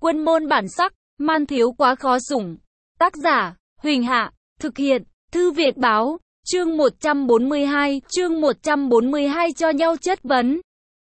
Quân môn bản sắc, man thiếu quá khó sủng. Tác giả, Huỳnh Hạ, thực hiện, Thư Việt Báo, chương 142 cho nhau chất vấn.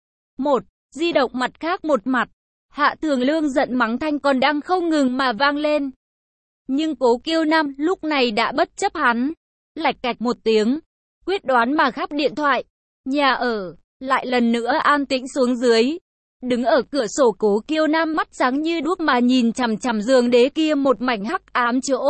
1. Di động mặt khác một mặt. Hạ Thường Lương giận mắng thanh còn đang không ngừng mà vang lên. Nhưng Cố Kiêu Nam lúc này đã bất chấp hắn. Lạch cạch một tiếng, quyết đoán mà khắp điện thoại. Nhà ở, lại lần nữa an tĩnh xuống dưới. Đứng ở cửa sổ Cố Kiêu Nam mắt sáng như đuốc mà nhìn chằm chằm giường đế kia một mảnh hắc ám chỗ.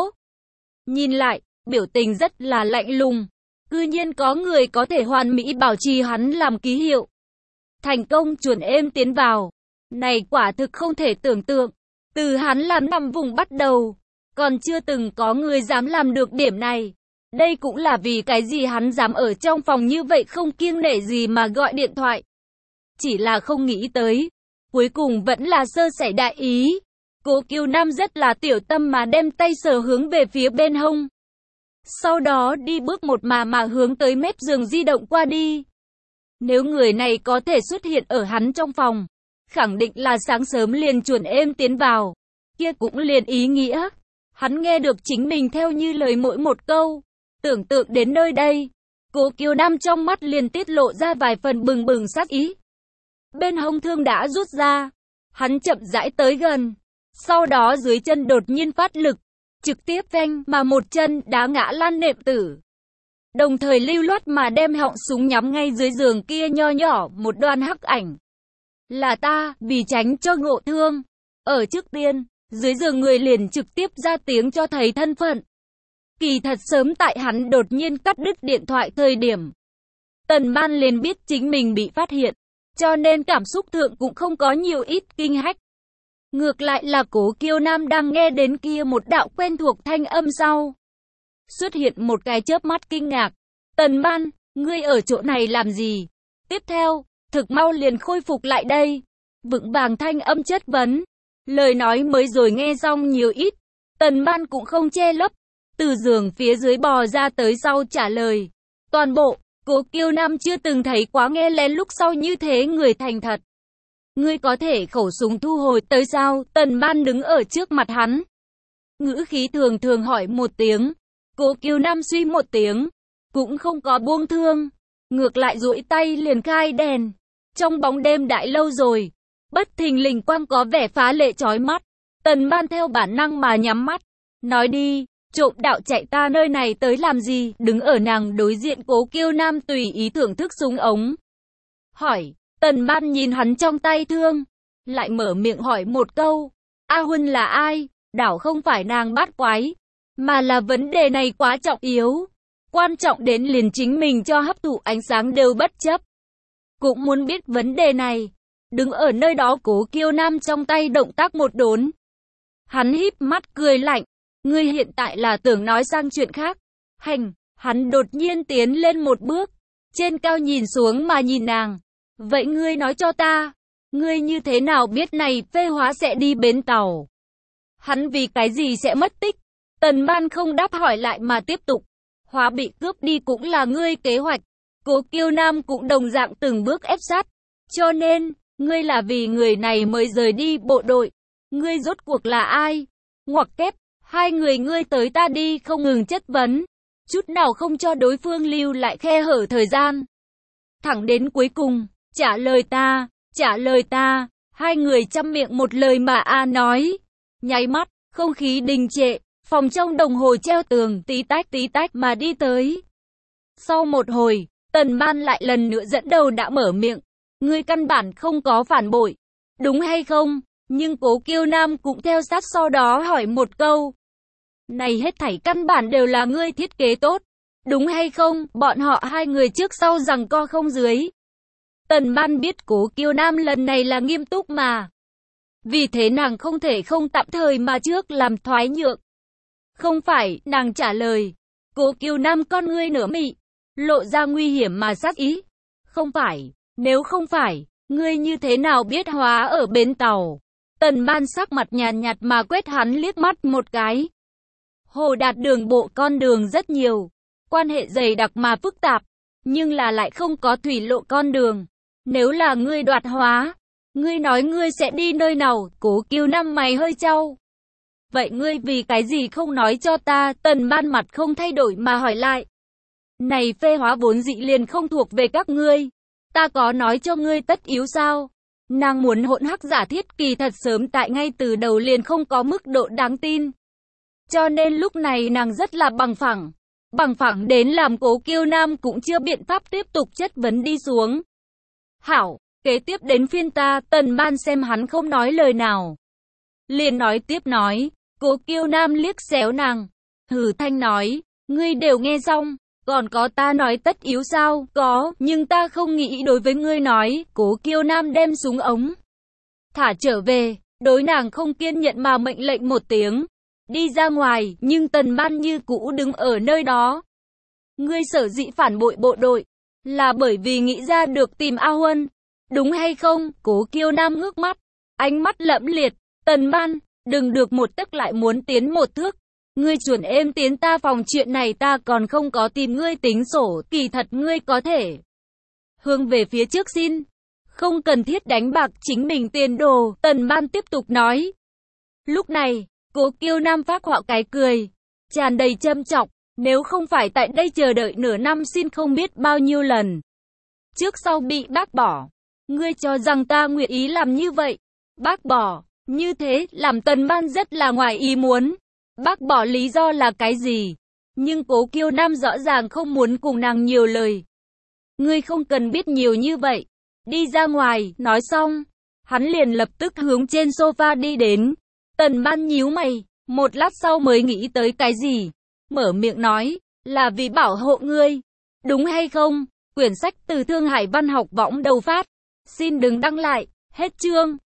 Nhìn lại, biểu tình rất là lạnh lùng. Cư nhiên có người có thể hoàn mỹ bảo trì hắn làm ký hiệu. Thành công chuẩn êm tiến vào. Này quả thực không thể tưởng tượng. Từ hắn làm nằm vùng bắt đầu, còn chưa từng có người dám làm được điểm này. Đây cũng là vì cái gì hắn dám ở trong phòng như vậy không kiêng nể gì mà gọi điện thoại. Chỉ là không nghĩ tới, cuối cùng vẫn là sơ sẩy đại ý. Cố Kiêu Nam rất là tiểu tâm mà đem tay sờ hướng về phía bên hông. Sau đó đi bước một mà hướng tới mép giường di động qua đi. Nếu người này có thể xuất hiện ở hắn trong phòng, khẳng định là sáng sớm liền chuẩn êm tiến vào. Kia cũng liền ý nghĩa, hắn nghe được chính mình theo như lời mỗi một câu. Tưởng tượng đến nơi đây, Cố Kiêu Nam trong mắt liền tiết lộ ra vài phần bừng bừng sát ý. Bên hông thương đã rút ra, hắn chậm rãi tới gần. Sau đó dưới chân đột nhiên phát lực, trực tiếp veng mà một chân đá ngã lan nệm tử. Đồng thời lưu loát mà đem họng súng nhắm ngay dưới giường kia nho nhỏ một đoàn hắc ảnh. Là ta, vì tránh cho ngộ thương. Ở trước tiên, dưới giường người liền trực tiếp ra tiếng cho thấy thân phận. Kỳ thật sớm tại hắn đột nhiên cắt đứt điện thoại thời điểm, Tần Man liền biết chính mình bị phát hiện, cho nên cảm xúc thượng cũng không có nhiều ít kinh hách. Ngược lại là Cố Kiêu Nam đang nghe đến kia một đạo quen thuộc thanh âm sau. Xuất hiện một cái chớp mắt kinh ngạc. Tần Man, ngươi ở chỗ này làm gì? Tiếp theo, thực mau liền khôi phục lại đây. Vững vàng thanh âm chất vấn. Lời nói mới rồi nghe xong nhiều ít. Tần Man cũng không che lấp. Từ giường phía dưới bò ra tới sau trả lời. Toàn bộ, Cố Kiêu Nam chưa từng thấy quá nghe lén lúc sau như thế người thành thật. Ngươi có thể khẩu súng thu hồi tới sao? Tần Man đứng ở trước mặt hắn. Ngữ khí thường thường hỏi một tiếng. Cố Kiêu Nam suy một tiếng. Cũng không có buông thương. Ngược lại duỗi tay liền khai đèn. Trong bóng đêm đại lâu rồi. Bất thình lình quang có vẻ phá lệ chói mắt. Tần Man theo bản năng mà nhắm mắt. Nói đi, trộm đạo chạy ta nơi này tới làm gì? Đứng ở nàng đối diện Cố Kiêu Nam tùy ý thưởng thức súng ống. Hỏi. Tần Man nhìn hắn trong tay thương, lại mở miệng hỏi một câu. A Huân là ai? Đảo không phải nàng bắt quái, mà là vấn đề này quá trọng yếu. Quan trọng đến liền chính mình cho hấp thụ ánh sáng đều bất chấp. Cũng muốn biết vấn đề này. Đứng ở nơi đó Cố Kiêu Nam trong tay động tác một đốn. Hắn híp mắt cười lạnh. Ngươi hiện tại là tưởng nói sang chuyện khác. Hành, hắn đột nhiên tiến lên một bước. Trên cao nhìn xuống mà nhìn nàng. Vậy ngươi nói cho ta, ngươi như thế nào biết này phê hóa sẽ đi bến tàu? Hắn vì cái gì sẽ mất tích? Tần Man không đáp hỏi lại mà tiếp tục. Hóa bị cướp đi cũng là ngươi kế hoạch. Cố Kiêu Nam cũng đồng dạng từng bước ép sát. Cho nên, ngươi là vì người này mới rời đi bộ đội. Ngươi rốt cuộc là ai? Ngoặc kép, hai người ngươi tới ta đi không ngừng chất vấn. Chút nào không cho đối phương lưu lại khe hở thời gian. Thẳng đến cuối cùng. Trả lời ta, hai người chăm miệng một lời mà nói. Nháy mắt, không khí đình trệ, phòng trong đồng hồ treo tường tí tách mà đi tới. Sau một hồi, Tần Man lại lần nữa dẫn đầu đã mở miệng. Ngươi căn bản không có phản bội, đúng hay không? Nhưng Cố Kiêu Nam cũng theo sát sau đó hỏi một câu. Này hết thảy căn bản đều là ngươi thiết kế tốt, đúng hay không? Bọn họ hai người trước sau giằng co không dưới. Tần Man biết Cố Kiêu Nam lần này là nghiêm túc mà. Vì thế nàng không thể không tạm thời mà trước làm thoái nhượng. Không phải, nàng trả lời. Cố Kiêu Nam con ngươi nửa mị, lộ ra nguy hiểm mà sát ý. Không phải, nếu không phải, ngươi như thế nào biết hóa ở bến tàu? Tần Man sắc mặt nhàn nhạt mà quét hắn liếc mắt một cái. Hồ Đạt đường bộ con đường rất nhiều, quan hệ dày đặc mà phức tạp, nhưng là lại không có thủy lộ con đường. Nếu là ngươi đoạt hóa, Ngươi nói ngươi sẽ đi nơi nào? Cố Kiêu Nam mày hơi chau. Vậy ngươi vì cái gì không nói cho ta? Tần Ban mặt không thay đổi mà hỏi lại. Này phê hóa vốn dĩ liền không thuộc về các ngươi. Ta có nói cho ngươi tất yếu sao? Nàng muốn hỗn hắc giả thiết kỳ thật sớm tại ngay từ đầu liền không có mức độ đáng tin. Cho nên lúc này nàng rất là bằng phẳng. Bằng phẳng đến làm Cố Kiêu Nam cũng chưa biện pháp tiếp tục chất vấn đi xuống. Hảo, kế tiếp đến phiên ta, Tần Ban xem hắn không nói lời nào. Liền nói tiếp nói, Cố Kiêu Nam liếc xéo nàng. Hừ thanh nói, ngươi đều nghe xong, còn có ta nói tất yếu sao? Có, nhưng ta không nghĩ đối với ngươi nói. Cố Kiêu Nam đem súng ống thả trở về, đối nàng không kiên nhẫn mà mệnh lệnh một tiếng. Đi ra ngoài, nhưng Tần Ban như cũ đứng ở nơi đó. Ngươi sở dĩ phản bội bộ đội, là bởi vì nghĩ ra được tìm A Huân, đúng hay không? Cố Kiêu Nam ngước mắt, ánh mắt lẫm liệt. Tần Ban, đừng được một tấc lại muốn tiến một thước. Ngươi chuẩn êm tiến ta phòng, chuyện này ta còn không có tìm ngươi tính sổ, kỳ thật ngươi có thể hướng về phía trước xin. Không cần thiết đánh bạc chính mình tiền đồ, Tần Ban tiếp tục nói. Lúc này, Cố Kiêu Nam phát họa cái cười, tràn đầy châm chọc, nếu không phải tại đây chờ đợi nửa năm xin không biết bao nhiêu lần. Trước sau bị bác bỏ, ngươi cho rằng ta nguyện ý làm như vậy. Bác bỏ, như thế, làm Tần Ban rất là ngoài ý muốn. Bác bỏ lý do là cái gì? Nhưng Cố Kiêu Nam rõ ràng không muốn cùng nàng nhiều lời. Ngươi không cần biết nhiều như vậy. Đi ra ngoài, nói xong. Hắn liền lập tức hướng trên sofa đi đến. Tần Ban nhíu mày, một lát sau mới nghĩ tới cái gì. Mở miệng nói, là vì bảo hộ ngươi. Đúng hay không? Quyển sách từ Thương Hải Văn học võng đầu phát. Xin đừng đăng lại, hết chương.